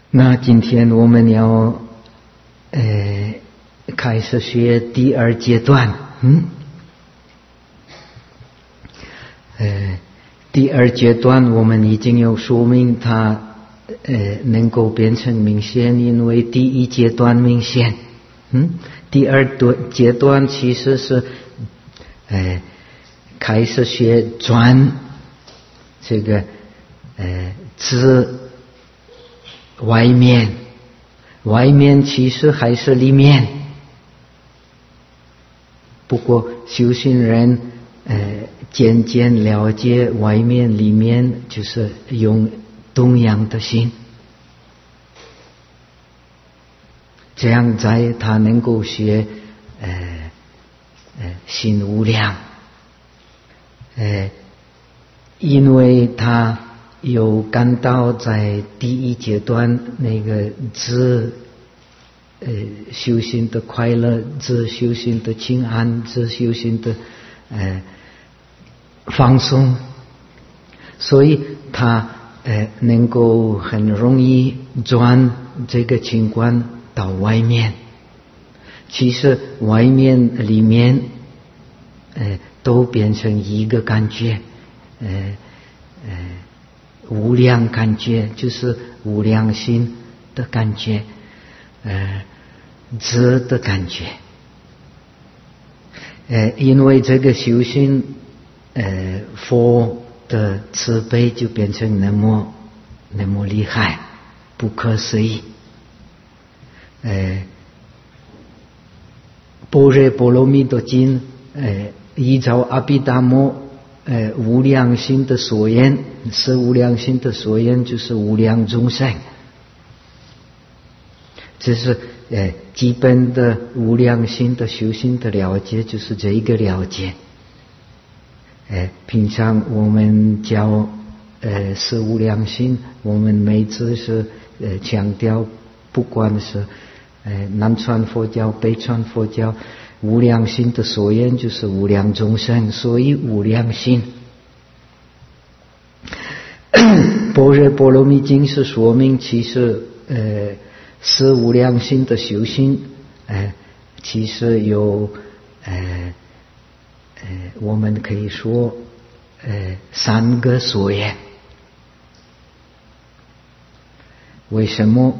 那今天我们要开始学第二阶段。第二阶段我们已经有说明它能够变成明显，因为第一阶段明显。第二阶段其实是开始学转这个自外面其实还是里面，不过修行人渐渐了解外面里面，就是用同样的心，这样在他能够学心无量，因为他有感到在第一阶段那个自修行的快乐，自修行的清安，自修行的放松，所以他能够很容易转这个情况到外面。其实外面里面都变成一个感觉，无量感觉，就是无量心的感觉，知的感觉。因为这个修行佛的慈悲就变成那么厉害，不可思议。般若波罗蜜多经依照阿毗达摩无量心的所言，是无量心的所言，就是无量众生。这是基本的无量心的修行的了解，就是这一个了解。平常我们教是无量心，我们每次是强调，不管是南传佛教、北传佛教，无量心的所言就是无量众生，所以无量心。般若波罗蜜经是说明，其实是无量心的修行，其实有我们可以说三个所言。为什么？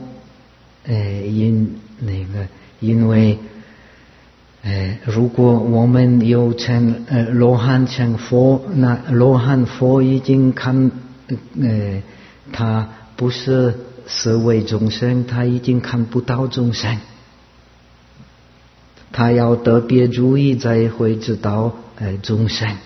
因为如果我们有成罗汉成佛，那罗汉佛已经看他不是四维众生，他已经看不到众生，他要特别注意才会知道众生。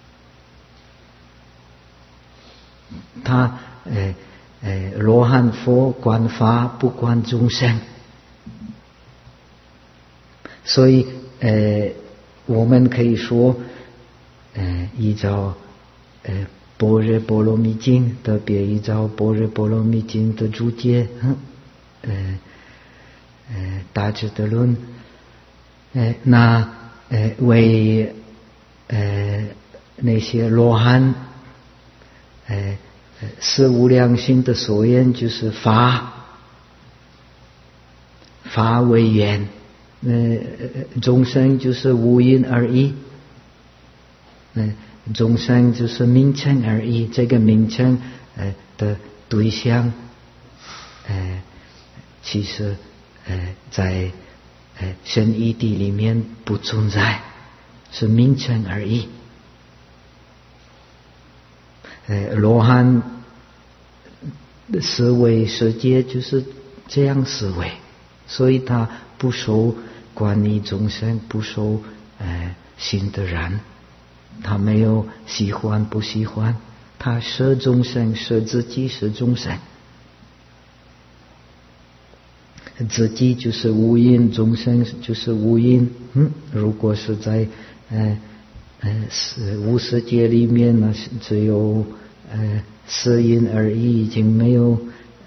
他罗汉佛观法不观众生，所以我们可以说依照般若波罗蜜经，特别依照般若波罗蜜经的注解，大智度论，那为那些罗汉是无量心的所言，就是法为缘，众生就是无因而已，众生就是名称而已，这个名称的对象其实在深义谛里面不存在，是名称而已。罗汉思维世界就是这样思维，所以他不受关于众生，不受心的染，他没有喜欢不喜欢，他舍众生，舍自己，是众生，自己就是无因，众生就是无因。如果是在无世界里面呢，只有四因而已，已经没有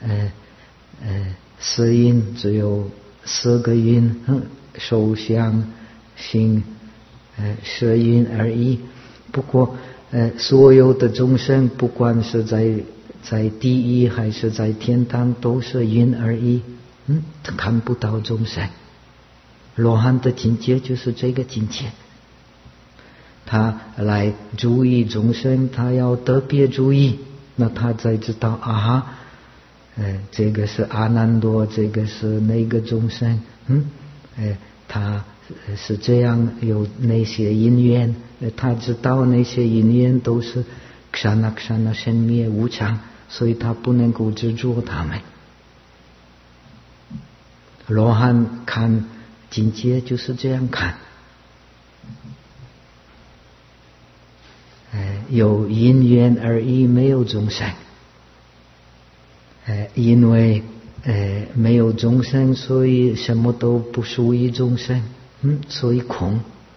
四因，只有四个因，受想行识因而已。不过所有的众生，不管是在在地狱还是在天堂都是云而已，他看不到众生。罗汉的境界就是这个境界，他来注意众生，他要特别注意，那他才知道这个是阿难多，这个是那个众生，他是这样，有那些因缘，他知道那些因缘都是刹那刹那生灭无常，所以他不能够执着他们。罗汉看境界就是这样看，有因缘而已，没有众生。因为没有众生，所以什么都不属于众生，所以空，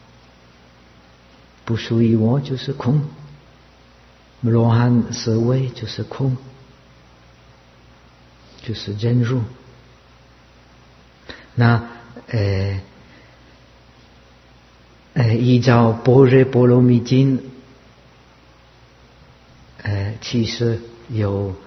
不属于我就是空。罗汉思维就是空，就是真如。那依照般若波罗蜜经，其实有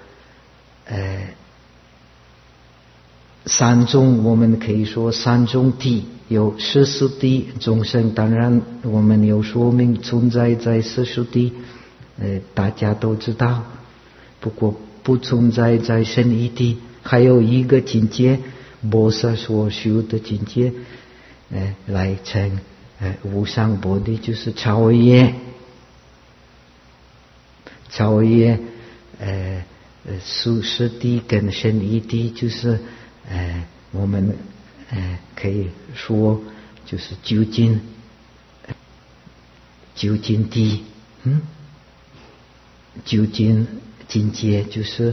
三种，我们可以说三种地，有世俗地众生，当然我们有说明存在在世俗地，大家都知道，不过不存在在圣义地。还有一个境界，菩萨所修的境界，来成无上菩提，就是超越俗世地跟圣义地，就是我们可以说就是究竟地，究竟境界就是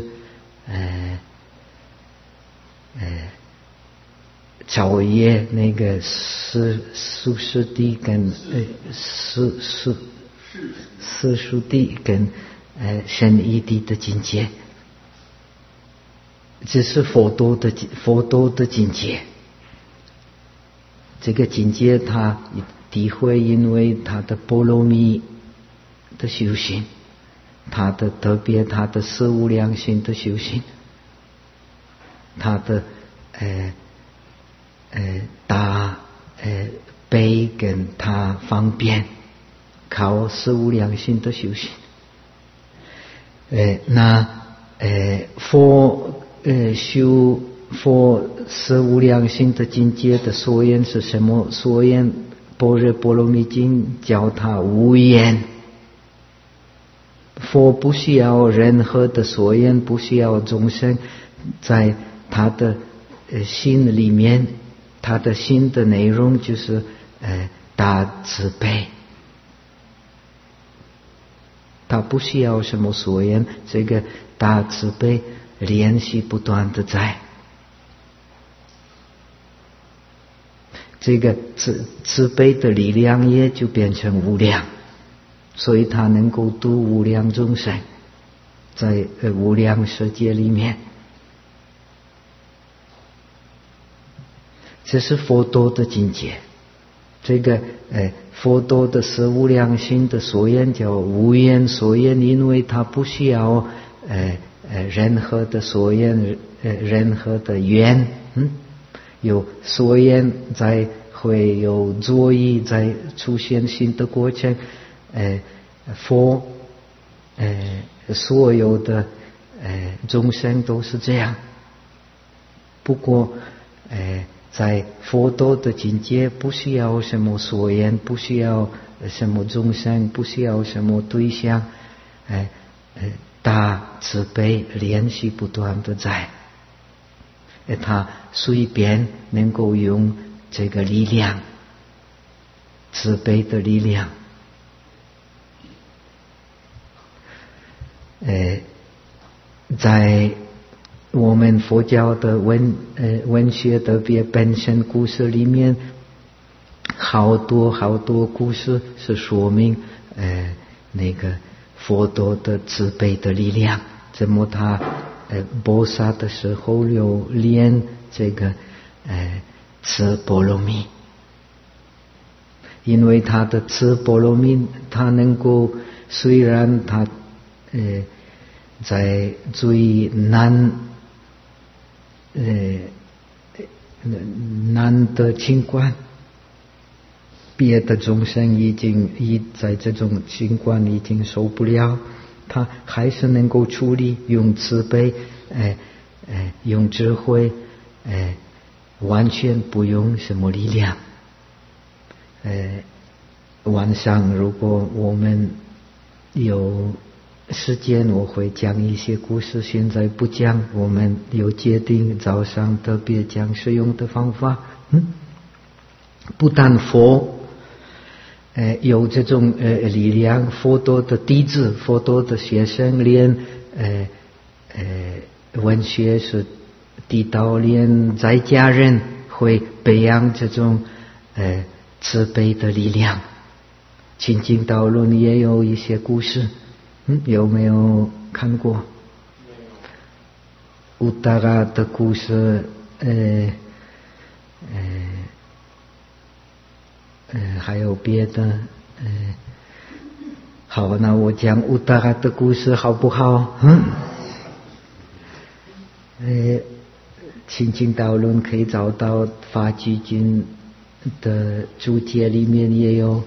超越那个俗世地跟世俗地跟圣义地的境界。这是佛陀的境界。这个境界他体会，因为他的波罗蜜的修行，他的特别他的四无量心的修行，他的大悲跟他方便，靠四无量心的修行。修四无量心的境界的所言是什么？所言般若波罗蜜经叫他无言。佛不需要任何的所言，不需要众生，在他的心里面，他的心的内容就是大慈悲。他不需要什么所言，这个大慈悲联系不断的在，这个慈悲的力量也就变成无量，所以他能够度无量众生，在无量世界里面。这是佛陀的境界。这个佛陀的四无量心的所言叫无言所言，因为他不需要任何的所言，任何的缘，有所言在会有作意在出现新的过程，佛所有的众生都是这样。不过在佛陀的境界，不需要什么所言，不需要什么众生，不需要什么对象，大慈悲联系不断的在，他随便能够用这个力量，慈悲的力量，在我们佛教的文学特别本身故事里面，好多故事是说明那个佛陀的慈悲的力量，怎么他菩萨的时候有练这个慈波罗蜜，因为他的慈波罗蜜，他能够虽然他在最难的情况，别的众生在这种情况已经受不了，他还是能够处理，用慈悲，用智慧，完全不用什么力量。晚上如果我们有时间，我会讲一些故事，现在不讲，我们有决定早上特别讲使用的方法。不但佛有这种力量，佛陀的弟子，佛陀的学生，连文学是地道，连在家人会培养这种慈悲的力量。清净道论也有一些故事，有没有看过？乌达拉的故事，还有别的，好，那我讲乌达拉的故事好不好？清净道论可以找到法句经的注解里面也有。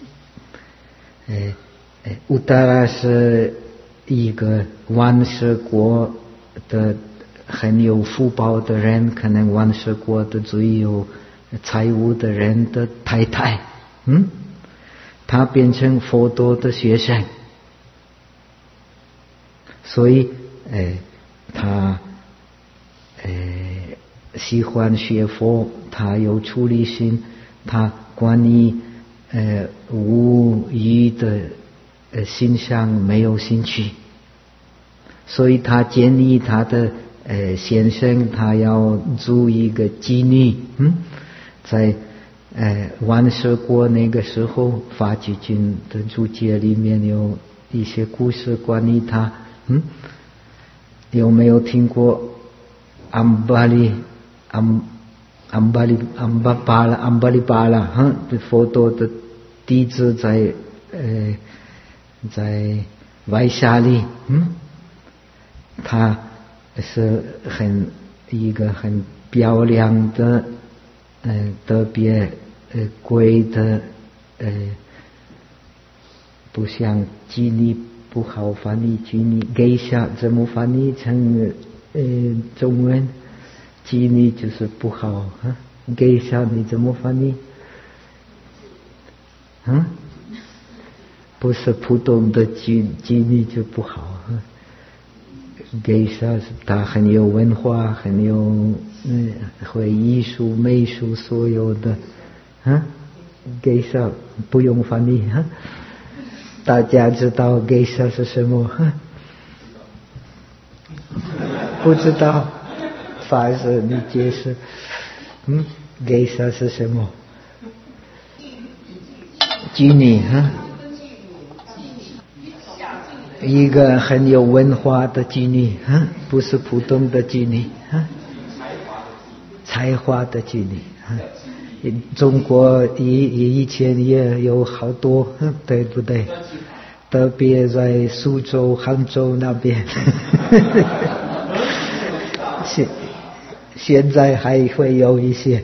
乌达拉是一个万世国的很有福报的人，可能万世国的最有财务的人的太太，他变成佛陀的学生，所以他喜欢学佛，他有出离心，他关于无欲的欣赏没有兴趣，所以他建议他的先生，他要租一个妓女。在万世国那个时候，法句经的注解里面有一些故事关于他。有没有听过安巴利巴拉？佛陀的弟子在外沙利，他是一个很漂亮的特别贵的不像妓女，不好翻译妓女，给下怎么翻译成中文？妓女就是不好，给下你怎么翻译？不是普通的妓女就不好，给下是他很有文化，很有会艺术美术所有的，给下不用翻译，大家知道给下是什么？不知道，法师你解释，给下是什么？妓女，一个很有文化的妓女，不是普通的妓女，才华的妓女。中国以前也有好多，对不对？特别在苏州、杭州那边，现在还会有一些。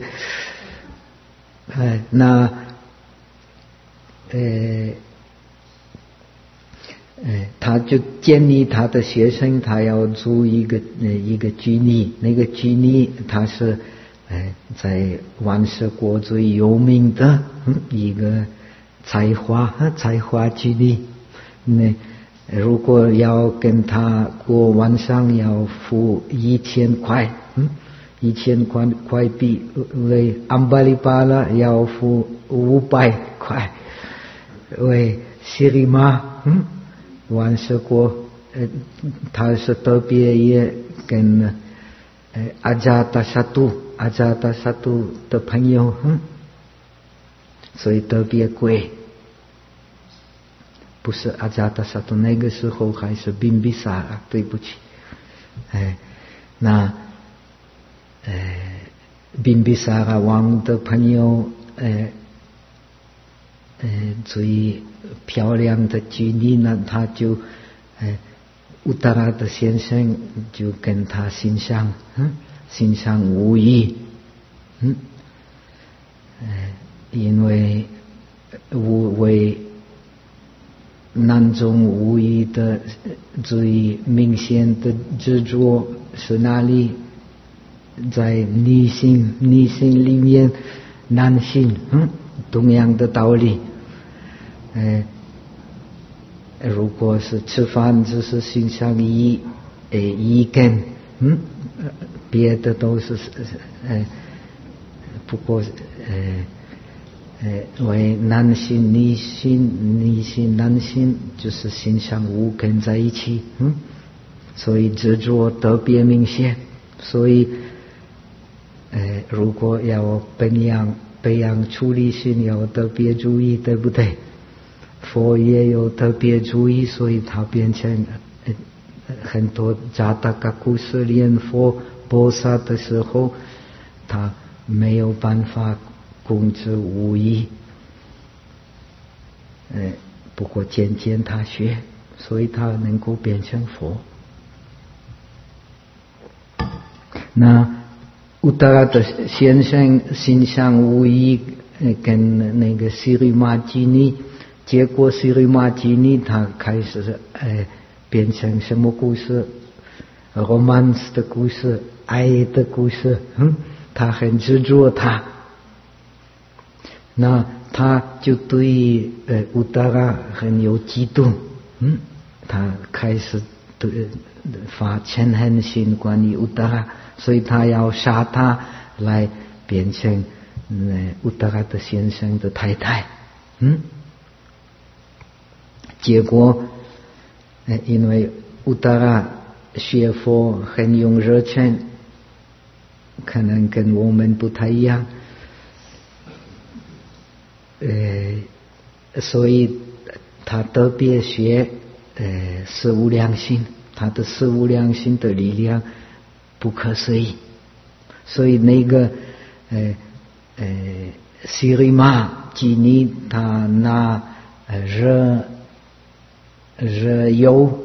他就建议他的学生，他要租一个妓女，那个妓女他是在万世国最有名的一个才华妓女。如果要跟他过晚上，要付1000块，1000块币，为安巴利巴拉要付500块，为西里玛，万世国，他是特别也跟阿扎达萨杜的朋友，所以特别贵。不是阿扎达萨杜，那个时候还是宾比萨拉，对不起。宾比萨拉王的朋友，最漂亮的妓女呢，他就乌达拉的先生就跟他心上无异，因为为那种无异的最明显的执着是哪里？在内心里面难行，同样的道理。如果是吃饭只是心上一根，别的都是不过为难行内心难行，就是心上五根在一起，所以执着特别明显。所以如果要培养出离心，要特别注意，对不对？佛也有特别注意，所以它变成很多扎达嘎故事念佛菩萨的时候，他没有办法控制无意，不过渐渐他学，所以他能够变成佛。那乌达拉的先生心上无意，跟那个西里玛基尼，结果西里玛基尼他开始变成什么故事 ？romance 的故事，爱的故事，他很执着他。那他就对乌达拉很有嫉妒，他开始发嗔恨心关于乌达拉，所以他要杀他来变成乌达拉的先生的太太，结果因为乌达拉学佛很有热忱，可能跟我们不太一样，所以他特别学四无量心，他的四无量心的力量不可思议，所以那个西里玛基尼他拿热油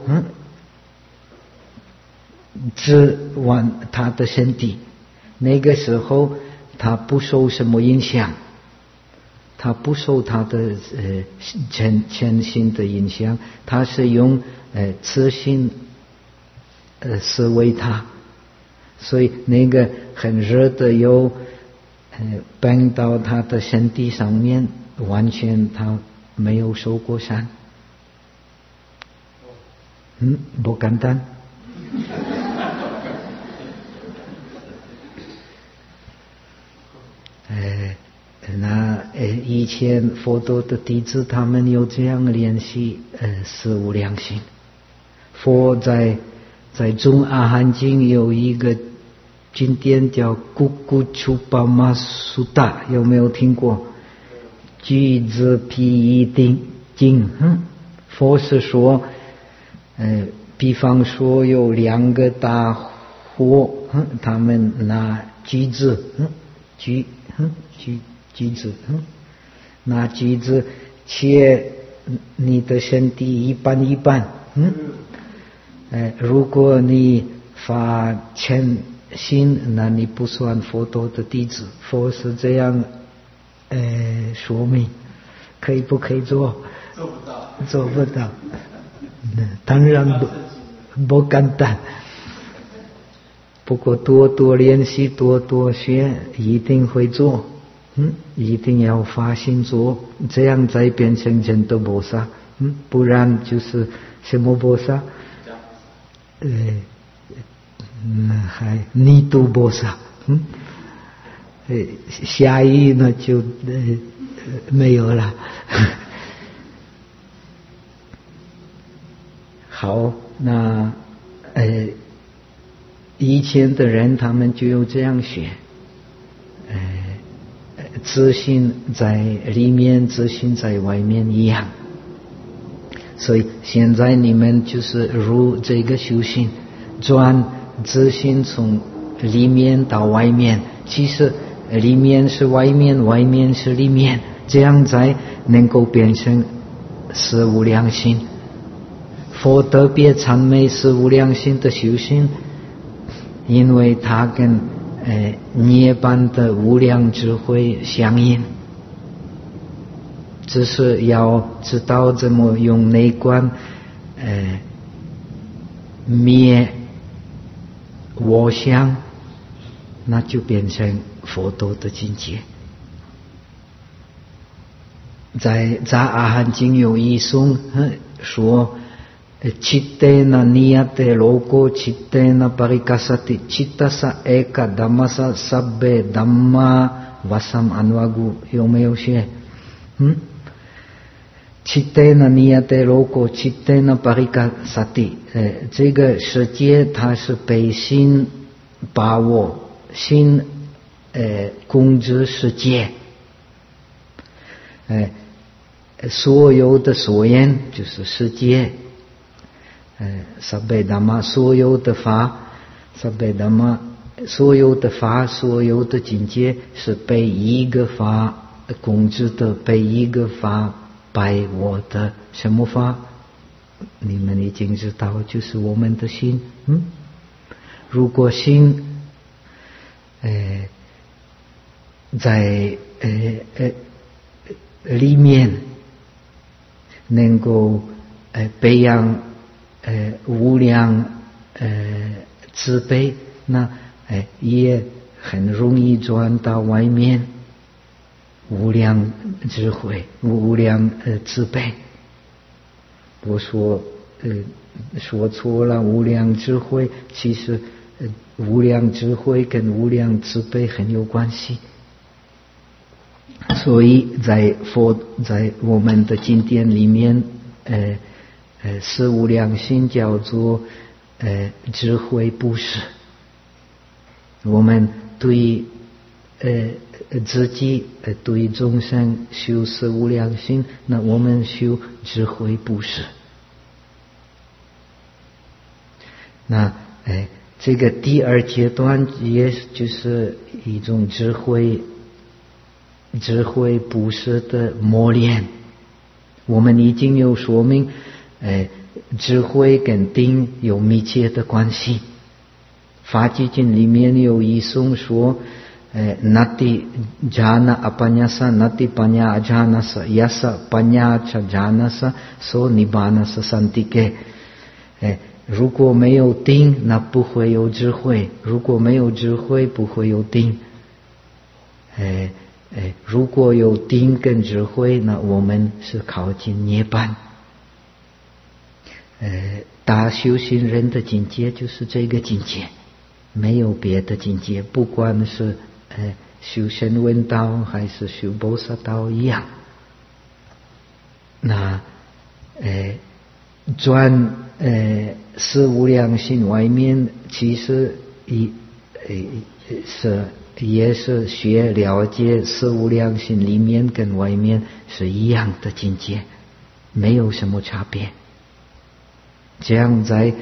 滋完他的身体，那个时候他不受什么影响，他不受他的嗔心的影响，他是用慈心思维他，所以那个很热的油喷到他的身体上面，完全他没有受过伤。不简单。那以前佛陀的弟子他们有这样练习四无量心。佛在中阿含经有一个经典叫咕咕楚巴玛苏达，有没有听过？句子批一定经，佛是说比方说有两个大火，他们拿锯子，锯子，拿锯子切你的身体一半一半，如果你发嗔心，那你不算佛陀的弟子。佛是这样说明，可以不可以做？做不到。当然不简单，不过多多练习，多多学，一定会做。一定要发心做，这样再变成真的菩萨。不然就是什么菩萨？还逆度菩萨。下一呢就没有了。好，那以前的人他们就有这样学，自信在里面，自信在外面一样。所以现在你们就是入这个修行，转自信从里面到外面，其实里面是外面，外面是里面，这样才能够变成四无量心。 佛特别赞美是无量心的修行，因为它跟涅槃的无量智慧相应。只是要知道怎么用内观灭我相，那就变成佛陀的境界。在杂阿含经有一颂说Chittena niyate loko chittena parikasati chittasa eka dhammasa sabbe dhamma vasam anvagu， 有没有学Chittena niyate loko chittena parikasati， 这个世界它是被心把握，心控制世界，所有的所言就是世界。sabbe dhamma 所有的法 sabbe dhamma 所有的法，所有的境界是被一个法控制的，被一个法摆我的。什么法？你们已经知道，就是我们的心。如果心在里面能够培养无量慈悲，那也很容易转到外面无量智慧、无量慈悲。我说错了，无量智慧，其实无量智慧跟无量慈悲很有关系。所以在我们的经典里面是无量心叫做智慧布施。我们对自己对众生修是无量心，那我们修智慧布施。那这个第二阶段也就是一种智慧布施的磨练。我们已经有说明智慧跟定有密切的关系。法纪经里面有一颂说nati jhana apanyasa nati panya ajhanasa yasa panya cha jhanasa so nibbanasa santike， 如果没有定，那不会有智慧；如果没有智慧，不会有定。如果有定跟智慧，那我们是靠近涅槃。大修行人的境界就是这个境界，没有别的境界，不管是修声闻道还是修菩萨道一样。那转是无量心外面，其实也是学了解是无量心里面跟外面是一样的境界，没有什么差别。这样在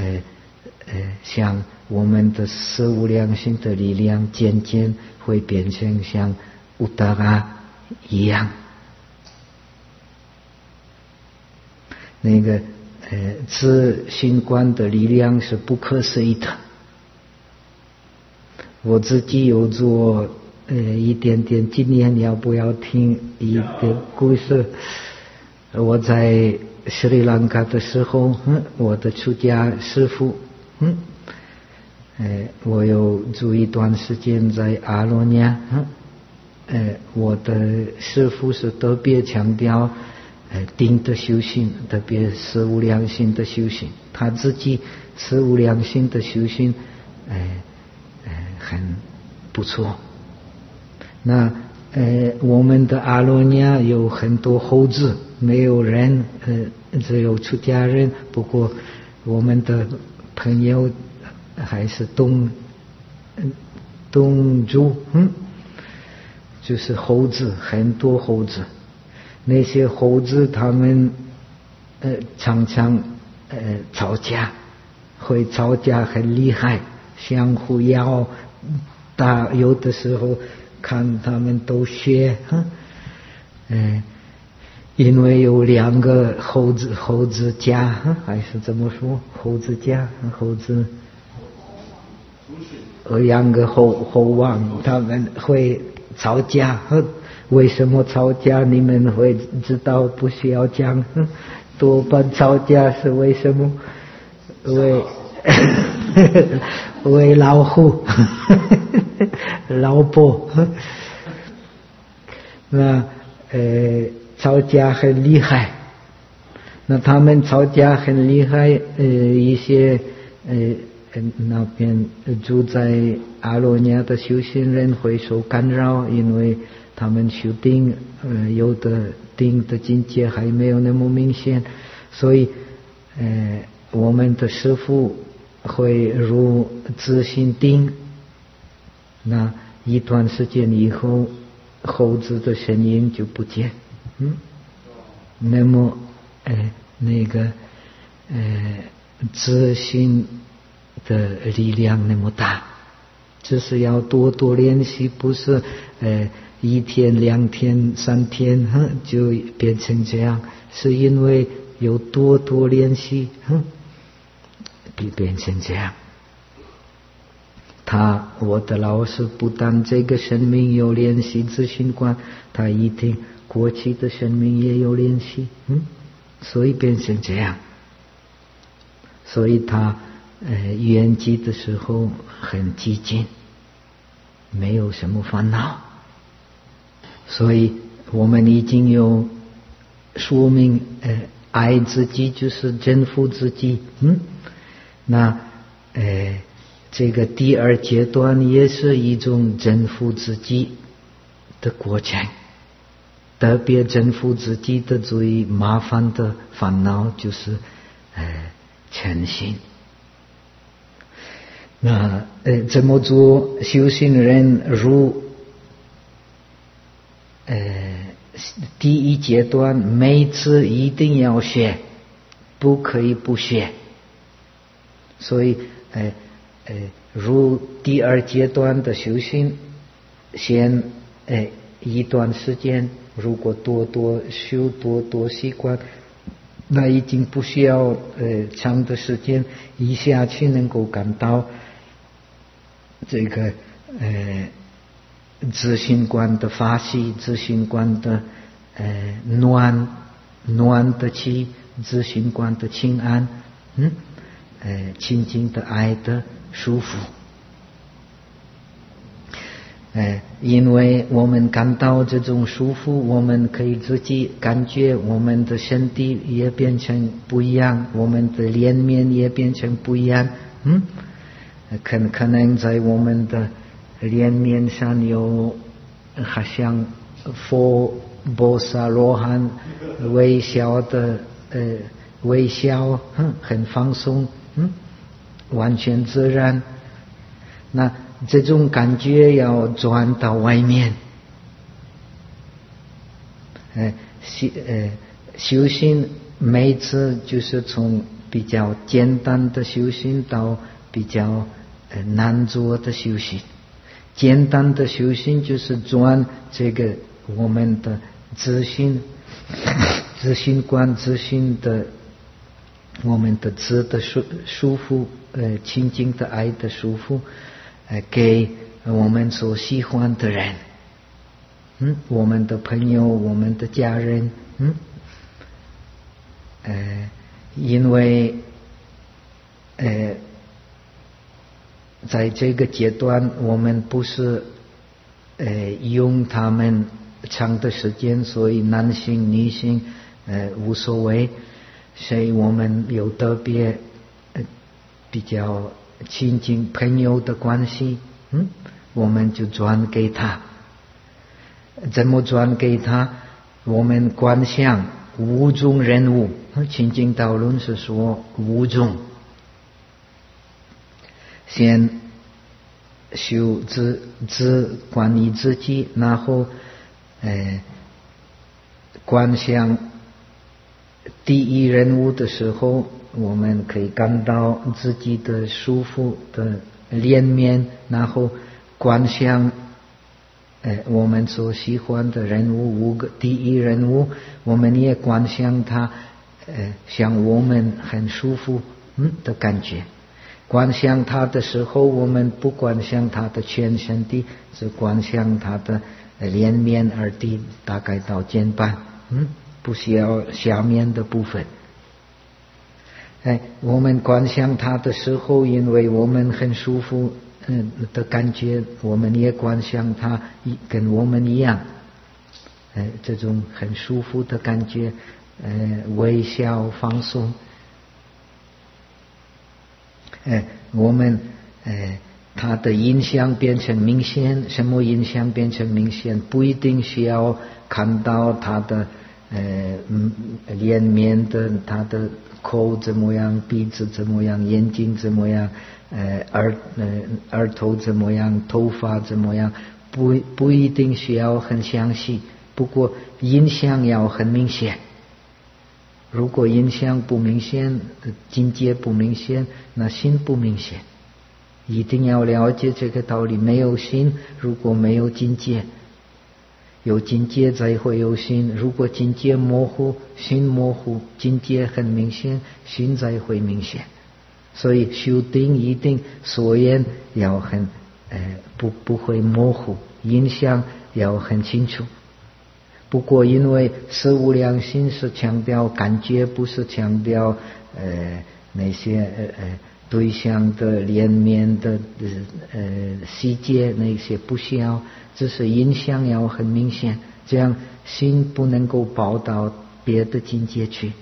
像我们的是无量心的力量渐渐会变成像乌达拉一样。那个自心观的力量是不可思议的。我自己有做一点点经验，要不要听一个故事？我在斯里兰卡的时候，我的出家师父，我有住一段时间在阿罗尼亚，我的师父是特别强调定的修行，特别是无量心的修行。他自己是无量心的修行，很不错。那我们的阿罗尼亚有很多猴子，没有人，只有出家人。不过我们的朋友还是东族，就是猴子，很多猴子。那些猴子他们常常吵架，会吵架很厉害，相互咬打，有的时候看他们都血， 因为有2个猴子家，还是怎么说？猴子家，猴子2个猴王，他们会吵架。为什么吵架？你们会知道，不需要讲。多半吵架是为什么？为老虎、老婆。那吵架很厉害。那他们吵架很厉害，一些那边住在阿罗尼的修行人会受干扰，因为他们修定，有的定的境界还没有那么明显，所以我们的师父会入自性定，那一段时间以后，猴子的声音就不见，那么那个自性的力量那么大，只是要多练习，不是1天、2天、3天就变成这样，是因为有多练习就变成这样。我的老师不但这个生命有练习自性观，他一定过去的生命也有练习，所以变成这样。所以他圆寂的时候很寂静，没有什么烦恼。所以我们已经有说明，爱自己就是征服自己。那这个第2阶段也是一种征服自己的过程，特别征服自己的最麻烦的烦恼就是嗔心。那怎么做？修行人如第1阶段每次一定要学，不可以不学。所以如第2阶段的修行，先一段时间，如果多修多习惯，那已经不需要长的时间，一下去能够感到这个自性观的发喜，自性观的暖的气，自性观的清安，清净的爱的舒服。因为我们感到这种舒服，我们可以自己感觉我们的身体也变成不一样，我们的脸面也变成不一样。可能在我们的脸面上有好像佛菩萨罗汉微笑的微笑，很放松，完全自然。那这种感觉要转到外面，修行每次就是从比较简单的修行到比较难做的修行。简单的修行就是转这个我们的自性观，自性的我们的自的舒服，清净的爱的舒服，给我们所喜欢的人，我们的朋友，我们的家人，因为在这个阶段我们不是用他们长的时间，所以男性女性无所谓，所以我们有特别比较亲近朋友的关系，我们就转给他。怎么转给他？我们观想5种人物，清净道论是说5种，先修自观你自己，然后观想第一人物的时候，我们可以感到自己的舒服的脸面，然后观想我们所喜欢的人物，5个第一人物，我们也观想他，像我们很舒服的感觉。观想他的时候，我们不观想他的全身体，只观想他的连面而地，大概到肩膀，不需要下面的部分。我们观想他的时候，因为我们很舒服的感觉，我们也观想他跟我们一样，这种很舒服的感觉，微笑放松。我们他的印象变成明显，什么印象变成明显？不一定需要看到他的脸面的，他的口怎么样，鼻子怎么样，眼睛怎么样，耳头怎么样，头发怎么样，不一定需要很详细，不过印象要很明显。如果印象不明显，境界不明显，那心不明显。一定要了解这个道理，没有心，如果没有境界，有境界才会有心。如果境界模糊，心模糊，境界很明显，心才会明显。所以修定一定所言要很不会模糊，印象要很清楚。不过因为十无量心是强调感觉，不是强调那些对象的脸面的细节，那些不需要，只是印象要很明显，这样心不能够跑到别的境界去。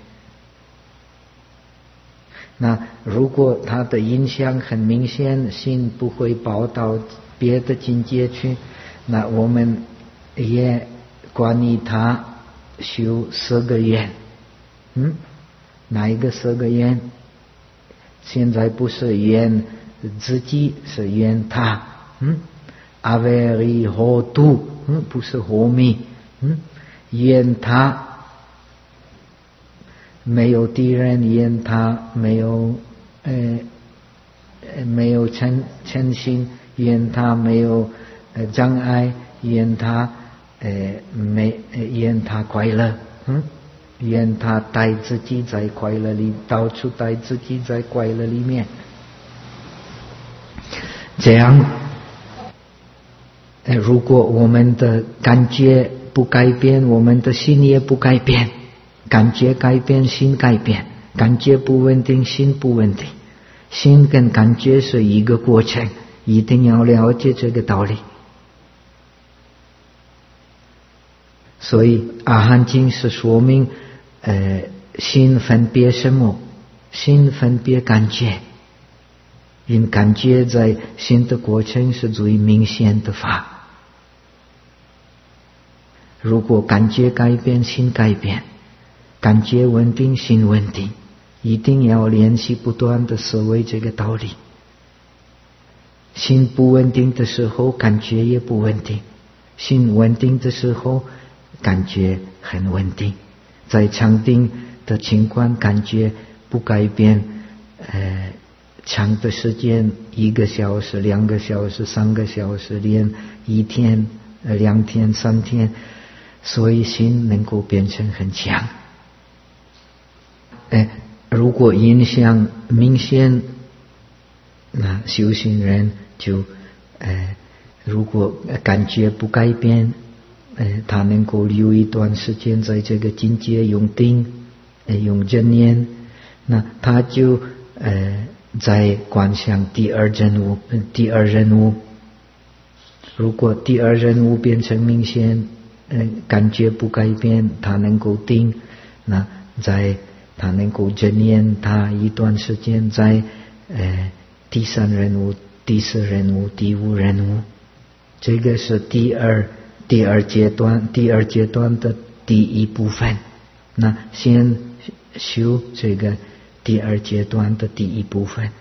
那如果他的印象很明显，心不会跑到别的境界去，那我们也关于他修4个愿。哪一个4个愿？现在不是愿自己，是愿他。阿维里何度，不是何米。愿他没有敌人，愿他没有嗔心，愿他没有障碍，愿他愿他快乐。愿他带自己在快乐里，到处带自己在快乐里面。这样如果我们的感觉不改变，我们的心也不改变。感觉改变，心改变。感觉不稳定，心不稳定。心跟感觉是一个过程，一定要了解这个道理。所以阿含经是说明心分别什么？心分别感觉，因感觉在心的过程是最明显的法。如果感觉改变，心改变，感觉稳定，心稳定，一定要练习不断的思维这个道理。心不稳定的时候，感觉也不稳定；心稳定的时候，感觉很稳定。在禅定的情况，感觉不改变，长的时间，1个小时、2个小时、3个小时，连1天、2天、3天，所以心能够变成很强。如果印象明显，那修行人就如果感觉不改变，他能够留一段时间在这个境界用定，用正念，那他就在观想第二人物。如果第二人物变成明显，感觉不改变，他能够定，那他能够正念，他一段时间在第3人物、第4人物、第5人物，这个是第二阶段的第一部分。那先修这个第2阶段的第一部分。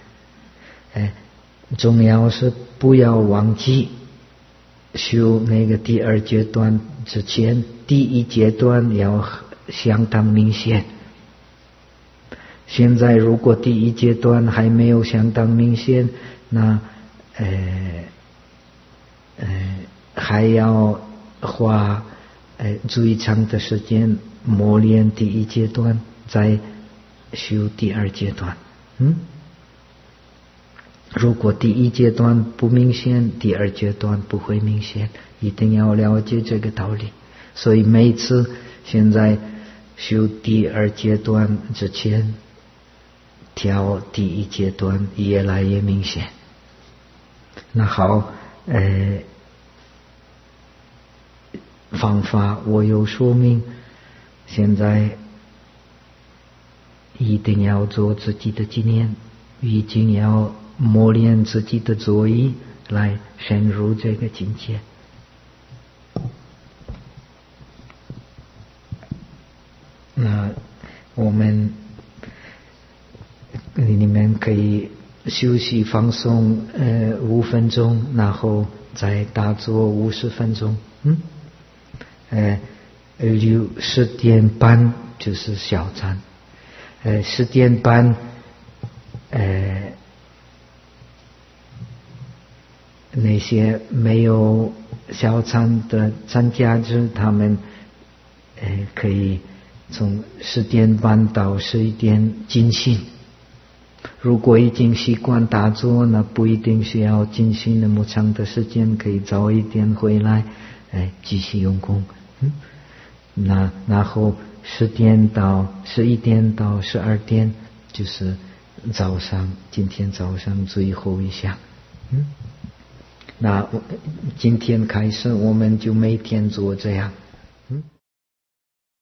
重要是不要忘记修那个第2阶段之前，第1阶段要相当明显。现在如果第1阶段还没有相当明显，那还要花最长的时间磨练第一阶段，再修第二阶段。如果第一阶段不明显，第二阶段不会明显，一定要了解这个道理。所以每次现在修第二阶段之前，调第一阶段越来越明显。那好，方法我有说明，现在一定要做自己的纪念，已经要磨练自己的作意来深入这个境界。那我们你们可以休息放松5分钟，然后再打坐50分钟。10点半就是小餐，10点半那些没有小餐的参加者，他们可以从10点半到11点静心。如果已经习惯打坐，那不一定需要静心那么长的时间，可以早一点回来继续用功。那然后11点到12点就是早上，今天早上最后一项。那今天开始我们就每天做这样。